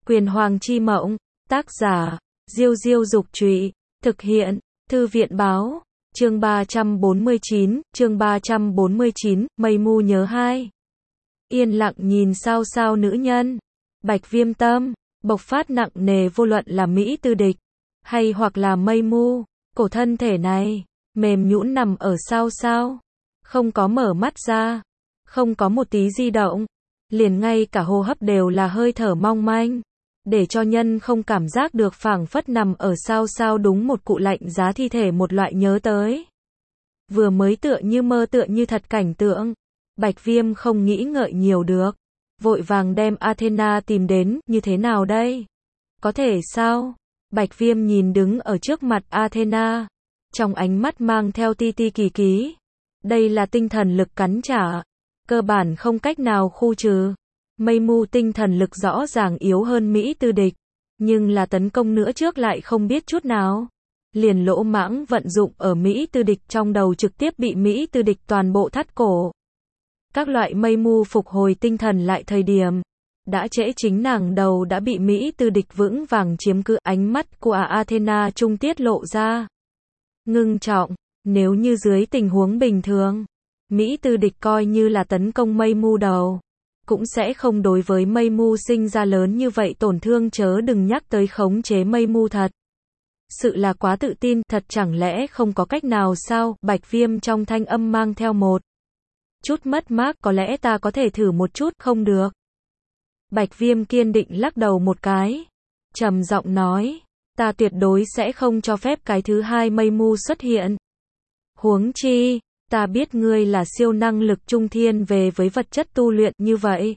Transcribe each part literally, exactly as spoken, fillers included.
Quyền Hoàng chi mộng, tác giả, Diêu Diêu Dục Trụy, thực hiện, Thư viện Báo, chương ba trăm bốn mươi chín, chương ba trăm bốn mươi chín, mây mu nhớ hai. Yên lặng nhìn sao sao nữ nhân, Bạch Viêm tâm, bộc phát nặng nề vô luận là Mỹ Tư Địch, hay hoặc là mây mu, cổ thân thể này, mềm nhũn nằm ở sao sao, không có mở mắt ra, không có một tí di động, liền ngay cả hô hấp đều là hơi thở mong manh, để cho nhân không cảm giác được phảng phất nằm ở sao sao đúng một cụ lạnh giá thi thể một loại nhớ tới. Vừa mới tựa như mơ tựa như thật cảnh tượng, Bạch Viêm không nghĩ ngợi nhiều được, vội vàng đem Athena tìm đến, như thế nào đây? Có thể sao? Bạch Viêm nhìn đứng ở trước mặt Athena, trong ánh mắt mang theo ti ti kỳ ký. Đây là tinh thần lực cắn trả, cơ bản không cách nào khu trừ. Mây mu tinh thần lực rõ ràng yếu hơn Mỹ Tư Địch, nhưng là tấn công nữa trước lại không biết chút nào. Liền lỗ mãng vận dụng ở Mỹ Tư Địch trong đầu trực tiếp bị Mỹ Tư Địch toàn bộ thắt cổ. Các loại mây mu phục hồi tinh thần lại thời điểm, đã trễ, chính nàng đầu đã bị Mỹ Tư Địch vững vàng chiếm cứ. Ánh mắt của Athena trung tiết lộ ra ngưng trọng, nếu như dưới tình huống bình thường, Mỹ Tư Địch coi như là tấn công mây mu đầu, cũng sẽ không đối với mây mu sinh ra lớn như vậy tổn thương, chớ đừng nhắc tới khống chế mây mu thật. Sự là quá tự tin, thật chẳng lẽ không có cách nào sao? Bạch Viêm trong thanh âm mang theo một chút mất mát, có lẽ ta có thể thử một chút, không được. Bạch Viêm kiên định lắc đầu một cái, trầm giọng nói, ta tuyệt đối sẽ không cho phép cái thứ hai mây mu xuất hiện. Huống chi, ta biết ngươi là siêu năng lực trung thiên về với vật chất tu luyện như vậy.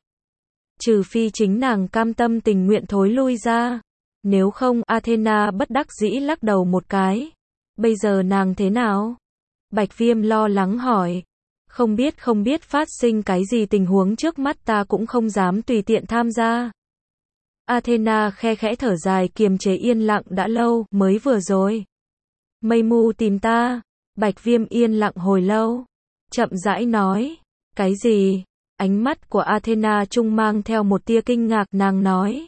Trừ phi chính nàng cam tâm tình nguyện thối lui ra. Nếu không, Athena bất đắc dĩ lắc đầu một cái. Bây giờ nàng thế nào? Bạch Viêm lo lắng hỏi. Không biết không biết phát sinh cái gì tình huống trước mắt, ta cũng không dám tùy tiện tham gia. Athena khe khẽ thở dài, kiềm chế yên lặng đã lâu, mới vừa rồi. Mây mu tìm ta. Bạch Viêm yên lặng hồi lâu, chậm rãi nói, cái gì? Ánh mắt của Athena trung mang theo một tia kinh ngạc, nàng nói,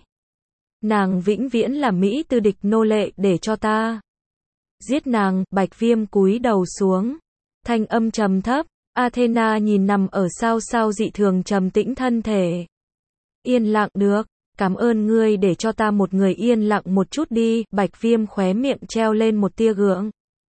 nàng vĩnh viễn là Mỹ Tư Địch nô lệ, để cho ta giết nàng. Bạch Viêm cúi đầu xuống, thanh âm trầm thấp. Athena nhìn nằm ở sao sao dị thường trầm tĩnh thân thể, yên lặng, được, cảm ơn ngươi, để cho ta một người yên lặng một chút đi. Bạch Viêm khóe miệng treo lên một tia gượng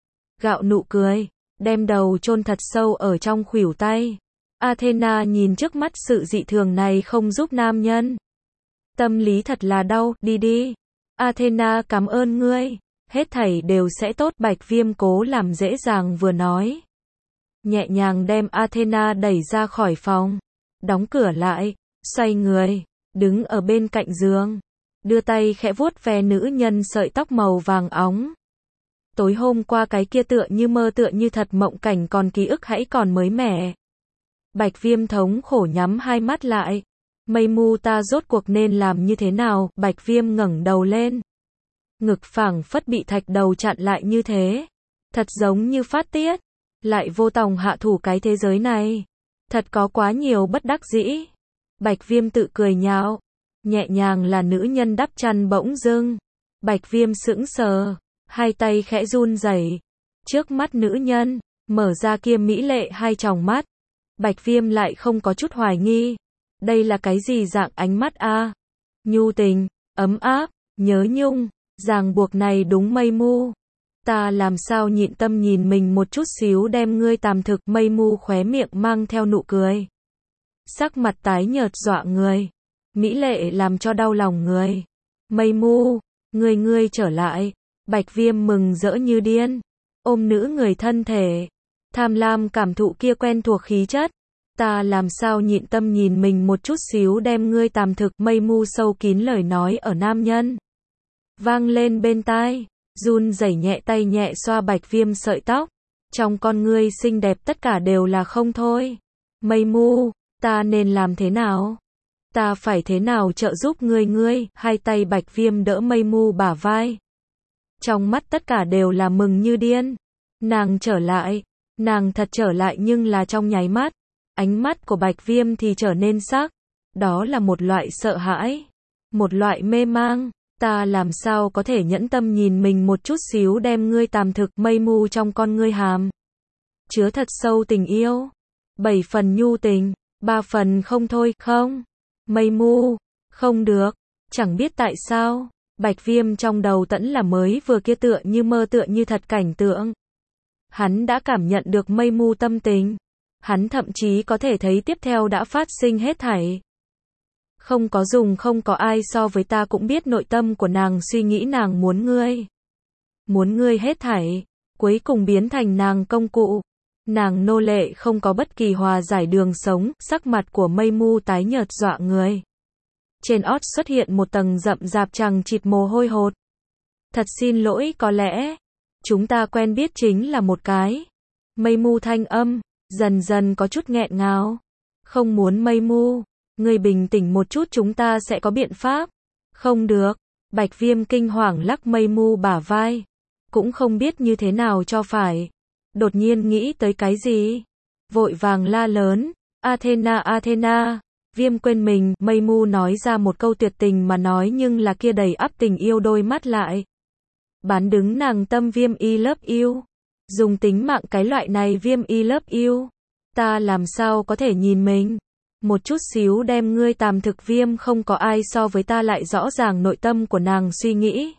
gạo nụ cười, đem đầu chôn thật sâu ở trong khuỷu tay. Athena nhìn trước mắt sự dị thường này không giúp nam nhân. Tâm lý thật là đau, đi đi. Athena cảm ơn ngươi, hết thảy đều sẽ tốt. Bạch Viêm cố làm dễ dàng vừa nói, nhẹ nhàng đem Athena đẩy ra khỏi phòng, đóng cửa lại, xoay người, đứng ở bên cạnh giường, đưa tay khẽ vuốt ve nữ nhân sợi tóc màu vàng óng. Tối hôm qua cái kia tựa như mơ tựa như thật mộng cảnh còn ký ức hãy còn mới mẻ. Bạch Viêm thống khổ nhắm hai mắt lại. Mây mu, ta rốt cuộc nên làm như thế nào? Bạch Viêm ngẩng đầu lên. Ngực phảng phất bị thạch đầu chặn lại như thế. Thật giống như phát tiết. Lại vô tòng hạ thủ cái thế giới này. Thật có quá nhiều bất đắc dĩ. Bạch Viêm tự cười nhạo. Nhẹ nhàng là nữ nhân đắp chăn bỗng dưng. Bạch Viêm sững sờ. Hai tay khẽ run rẩy. Trước mắt nữ nhân, mở ra kia mỹ lệ hai tròng mắt. Bạch Viêm lại không có chút hoài nghi. Đây là cái gì dạng ánh mắt a? Nhu tình, ấm áp, nhớ nhung, ràng buộc này đúng mây mu. Ta làm sao nhịn tâm nhìn mình một chút xíu đem ngươi tàm thực. Mây mu khóe miệng mang theo nụ cười. Sắc mặt tái nhợt dọa người. Mỹ lệ làm cho đau lòng người. Mây mu, ngươi ngươi trở lại. Bạch Viêm mừng rỡ như điên, ôm nữ người thân thể, tham lam cảm thụ kia quen thuộc khí chất. Ta làm sao nhịn tâm nhìn mình một chút xíu đem ngươi tàm thực. Mây mu sâu kín lời nói ở nam nhân vang lên bên tai, run rẩy nhẹ tay nhẹ xoa Bạch Viêm sợi tóc, trong con ngươi xinh đẹp tất cả đều là không thôi. Mây mu, ta nên làm thế nào? Ta phải thế nào trợ giúp ngươi? Ngươi, hai tay Bạch Viêm đỡ mây mu bả vai. Trong mắt tất cả đều là mừng như điên. Nàng trở lại, nàng thật trở lại, nhưng là trong nháy mắt, ánh mắt của Bạch Viêm thì trở nên sắc. Đó là một loại sợ hãi. một loại mê mang. Ta làm sao có thể nhẫn tâm nhìn mình một chút xíu đem ngươi tàm thực. Mây mu trong con ngươi hàm chứa thật sâu tình yêu. Bảy phần nhu tình, ba phần không thôi, không. Mây mu, không được. Chẳng biết tại sao, Bạch Viêm trong đầu tẫn là mới vừa kia tựa như mơ tựa như thật cảnh tượng. Hắn đã cảm nhận được mây mu tâm tình. Hắn thậm chí có thể thấy tiếp theo đã phát sinh hết thảy. Không có dùng không có ai so với ta cũng biết nội tâm của nàng suy nghĩ nàng muốn ngươi. Muốn ngươi hết thảy, cuối cùng biến thành nàng công cụ. Nàng nô lệ không có bất kỳ hòa giải đường sống, sắc mặt của mây mu tái nhợt dọa người. Trên ót xuất hiện một tầng rậm rạp chằng chịt mồ hôi hột. Thật xin lỗi, có lẽ chúng ta quen biết chính là một cái. Mây mu thanh âm dần dần có chút nghẹn ngào. Không muốn mây mu, ngươi bình tĩnh một chút, chúng ta sẽ có biện pháp. Không được. Bạch Viêm kinh hoàng lắc mây mu bả vai. Cũng không biết như thế nào cho phải. Đột nhiên nghĩ tới cái gì. Vội vàng la lớn. Athena, Athena. Viêm quên mình. Mây mu nói ra một câu tuyệt tình mà nói nhưng là kia đầy ắp tình yêu đôi mắt lại. Bán đứng nàng tâm. Viêm I love you. Dùng tính mạng cái loại này. Viêm I love you. Ta làm sao có thể nhìn mình một chút xíu đem ngươi tàm thực. Viêm không có ai so với ta lại rõ ràng nội tâm của nàng suy nghĩ.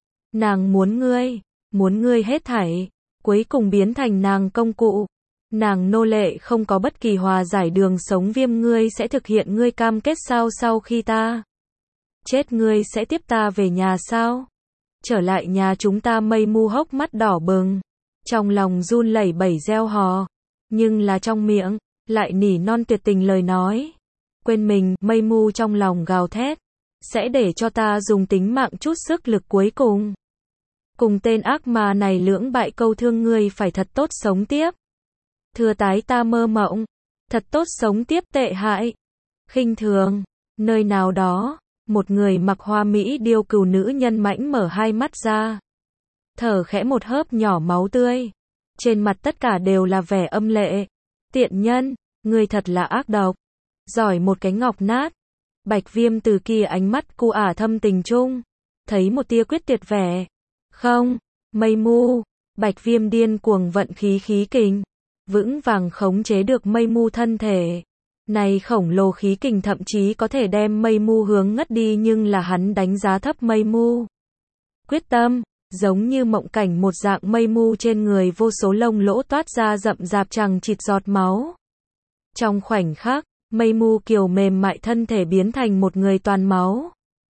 Nàng muốn ngươi, muốn ngươi hết thảy, cuối cùng biến thành nàng công cụ. Nàng nô lệ không có bất kỳ hòa giải đường sống. Viêm ngươi sẽ thực hiện ngươi cam kết sao? Sau khi ta chết ngươi sẽ tiếp ta về nhà sao? Trở lại nhà chúng ta. Mây mu hốc mắt đỏ bừng, trong lòng run lẩy bẩy gieo hò, nhưng là trong miệng lại nỉ non tuyệt tình lời nói. Quên mình. Mây mu trong lòng gào thét, sẽ để cho ta dùng tính mạng chút sức lực cuối cùng. Cùng tên ác ma này lưỡng bại câu thương. Ngươi phải thật tốt sống tiếp. Thừa tái ta mơ mộng. Thật tốt sống tiếp. Tệ hại, khinh thường. Nơi nào đó, một người mặc hoa mỹ điêu cừu nữ nhân mãnh mở hai mắt ra. Thở khẽ một hớp nhỏ máu tươi. Trên mặt tất cả đều là vẻ âm lệ. Tiện nhân, ngươi thật là ác độc. Giỏi một cái ngọc nát. Bạch Viêm từ kia ánh mắt cu ả thâm tình chung thấy một tia quyết tuyệt vẻ. Không, mây mu. Bạch Viêm điên cuồng vận khí khí kình, vững vàng khống chế được mây mu thân thể. Này khổng lồ khí kình thậm chí có thể đem mây mu hướng ngất đi, nhưng là hắn đánh giá thấp mây mu. Quyết tâm, giống như mộng cảnh một dạng. Mây mu trên người vô số lông lỗ toát ra rậm rạp chằng chịt giọt máu. Trong khoảnh khắc, mây mu kiều mềm mại thân thể biến thành một người toàn máu.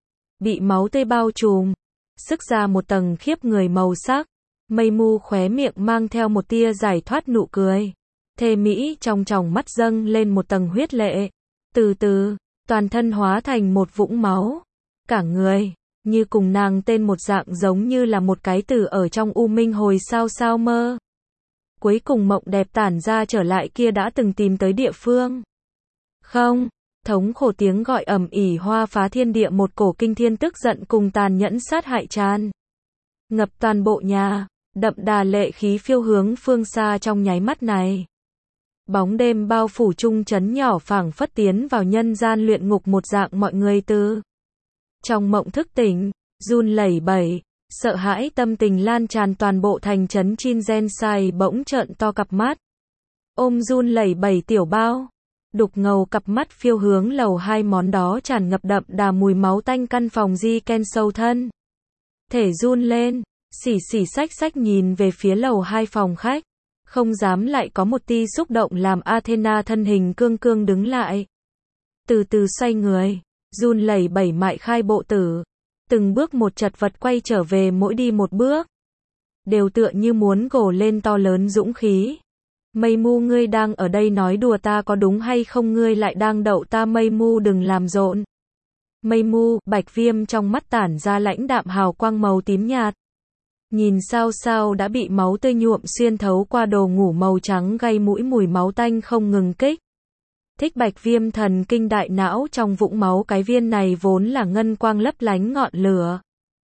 Bị máu tươi bao trùm, sức ra một tầng khiếp người màu sắc. Mây mu khóe miệng mang theo một tia giải thoát nụ cười. Thê mỹ trong tròng mắt dâng lên một tầng huyết lệ. Từ từ, toàn thân hóa thành một vũng máu. Cả người như cùng nàng tên một dạng, giống như là một cái từ ở trong u minh hồi sao sao mơ. Cuối cùng mộng đẹp tản ra trở lại kia đã từng tìm tới địa phương. Không, thống khổ tiếng gọi ầm ỉ hoa phá thiên địa. Một cổ kinh thiên tức giận cùng tàn nhẫn sát hại tràn ngập toàn bộ nhà, đậm đà lệ khí phiêu hướng phương xa. Trong nháy mắt này, bóng đêm bao phủ trung trấn nhỏ phảng phất tiến vào nhân gian luyện ngục một dạng. Mọi người từ trong mộng thức tỉnh, run lẩy bẩy, sợ hãi tâm tình lan tràn toàn bộ thành trấn. Chin Gen Sai bỗng trợn to cặp mắt, ôm run lẩy bẩy tiểu bao, đục ngầu cặp mắt phiêu hướng lầu hai. Món đó tràn ngập đậm đà mùi máu tanh. Căn phòng Di Ken sâu thân thể run lên, xỉ xỉ xách xách nhìn về phía lầu hai phòng khách, không dám lại có một tia xúc động. Làm Athena thân hình cương cương đứng lại, từ từ xoay người, run lẩy bẩy mại khai bộ tử, từng bước một chật vật quay trở về. Mỗi đi một bước đều tựa như muốn gổ lên to lớn dũng khí. Mây mu, ngươi đang ở đây nói đùa ta có đúng hay không? Ngươi lại đang đậu ta? Mây mu đừng làm rộn. Mây mu. Bạch Viêm trong mắt tản ra lãnh đạm hào quang màu tím nhạt. Nhìn sao sao đã bị máu tươi nhuộm xuyên thấu qua đồ ngủ màu trắng gây mũi, mùi máu tanh không ngừng kích thích Bạch Viêm thần kinh đại não. Trong vũng máu cái viên này vốn là ngân quang lấp lánh ngọn lửa,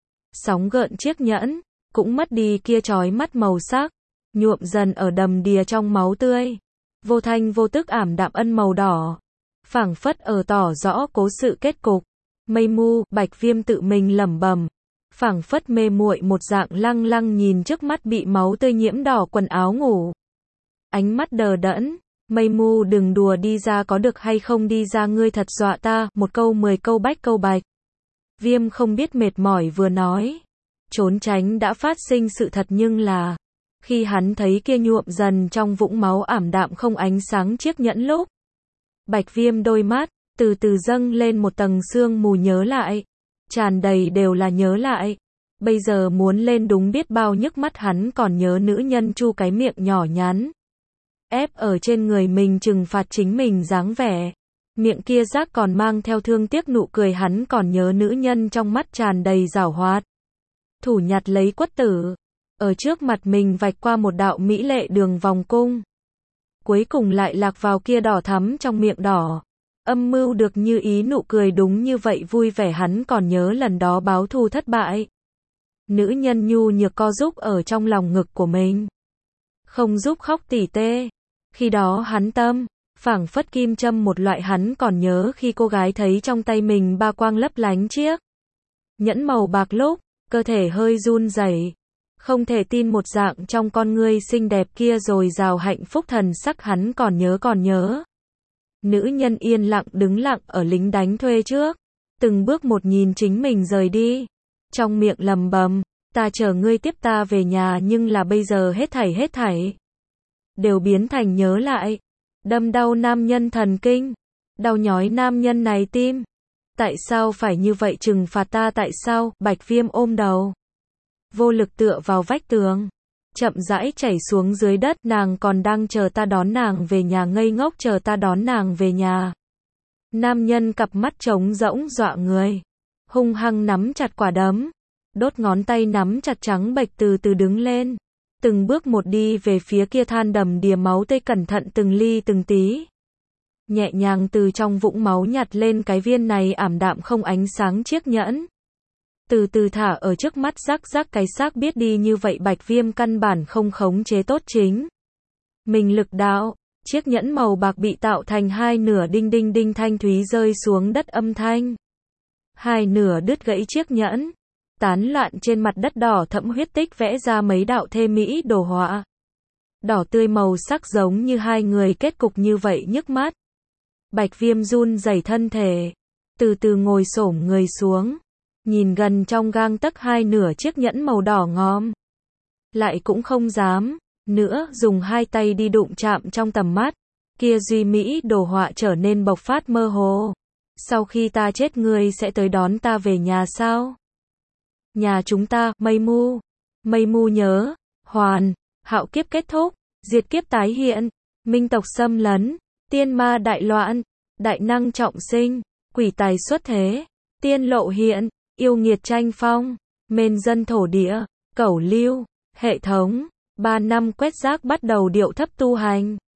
sóng gợn chiếc nhẫn cũng mất đi kia chói mắt màu sắc, nhuộm dần ở đầm đìa trong máu tươi, vô thanh vô tức ảm đạm ân màu đỏ, phảng phất ở tỏ rõ cố sự kết cục. Mây mu, Bạch Viêm tự mình lẩm bẩm, phảng phất mê muội một dạng lăng lăng nhìn trước mắt bị máu tươi nhiễm đỏ quần áo ngủ. Ánh mắt đờ đẫn, Mây mu đừng đùa đi ra có được hay không đi ra ngươi thật dọa ta, một câu mười câu bách câu bạch. Viêm không biết mệt mỏi vừa nói, trốn tránh đã phát sinh sự thật nhưng là, khi hắn thấy kia nhuộm dần trong vũng máu ảm đạm không ánh sáng chiếc nhẫn lúc. Bạch Viêm đôi mắt, từ từ dâng lên một tầng sương mù nhớ lại, tràn đầy đều là nhớ lại. Bây giờ muốn lên đúng biết bao nhức mắt hắn còn nhớ nữ nhân chu cái miệng nhỏ nhắn. Ép ở trên người mình trừng phạt chính mình dáng vẻ. Miệng kia rác còn mang theo thương tiếc nụ cười hắn còn nhớ nữ nhân trong mắt tràn đầy giảo hoạt. Thủ nhặt lấy quất tử. Ở trước mặt mình vạch qua một đạo mỹ lệ đường vòng cung. Cuối cùng lại lạc vào kia đỏ thắm trong miệng đỏ. Âm mưu được như ý nụ cười đúng như vậy vui vẻ hắn còn nhớ lần đó báo thù thất bại. Nữ nhân nhu nhược co giúp ở trong lòng ngực của mình. Không giúp khóc tỉ tê. Khi đó hắn tâm, phảng phất kim châm một loại hắn còn nhớ khi cô gái thấy trong tay mình ba quang lấp lánh chiếc nhẫn màu bạc lúc, cơ thể hơi run rẩy. Không thể tin một dạng trong con ngươi xinh đẹp kia rồi rào hạnh phúc thần sắc hắn còn nhớ còn nhớ. Nữ nhân yên lặng đứng lặng ở lính đánh thuê trước, từng bước một nhìn chính mình rời đi. Trong miệng lầm bầm, ta chờ ngươi tiếp ta về nhà nhưng là bây giờ hết thảy hết thảy đều biến thành nhớ lại. Đâm đau nam nhân thần kinh, đau nhói nam nhân này tim. Tại sao phải như vậy trừng phạt ta tại sao? Bạch Viêm ôm đầu, vô lực tựa vào vách tường, chậm rãi chảy xuống dưới đất. Nàng còn đang chờ ta đón nàng về nhà ngây ngốc chờ ta đón nàng về nhà. Nam nhân cặp mắt trống rỗng dọa người, hung hăng nắm chặt quả đấm, đốt ngón tay nắm chặt trắng bệch từ từ đứng lên. Từng bước một đi về phía kia than đầm đìa máu tươi cẩn thận từng ly từng tí. Nhẹ nhàng từ trong vũng máu nhặt lên cái viên này ảm đạm không ánh sáng chiếc nhẫn. Từ từ thả ở trước mắt rắc rắc cái xác biết đi như vậy Bạch Viêm căn bản không khống chế tốt chính mình lực đạo. Chiếc nhẫn màu bạc bị tạo thành hai nửa đinh đinh đinh thanh thúy rơi xuống đất âm thanh. Hai nửa đứt gãy chiếc nhẫn. Tán loạn trên mặt đất đỏ thẫm huyết tích vẽ ra mấy đạo thê mỹ đồ họa. Đỏ tươi màu sắc giống như hai người kết cục như vậy nhức mắt. Bạch Viêm run rẩy thân thể, từ từ ngồi xổm người xuống, nhìn gần trong gang tấc hai nửa chiếc nhẫn màu đỏ ngòm. Lại cũng không dám nữa dùng hai tay đi đụng chạm trong tầm mắt. Kia duy mỹ đồ họa trở nên bộc phát mơ hồ. Sau khi ta chết ngươi sẽ tới đón ta về nhà sao? Nhà chúng ta, Mây mu. Mây mu nhớ, hoàn, hạo kiếp kết thúc, diệt kiếp tái hiện, minh tộc xâm lấn, tiên ma đại loạn, đại năng trọng sinh, quỷ tài xuất thế, tiên lộ hiện, yêu nghiệt tranh phong, mên dân thổ địa, cẩu lưu, hệ thống, ba năm quét rác bắt đầu điệu thấp tu hành.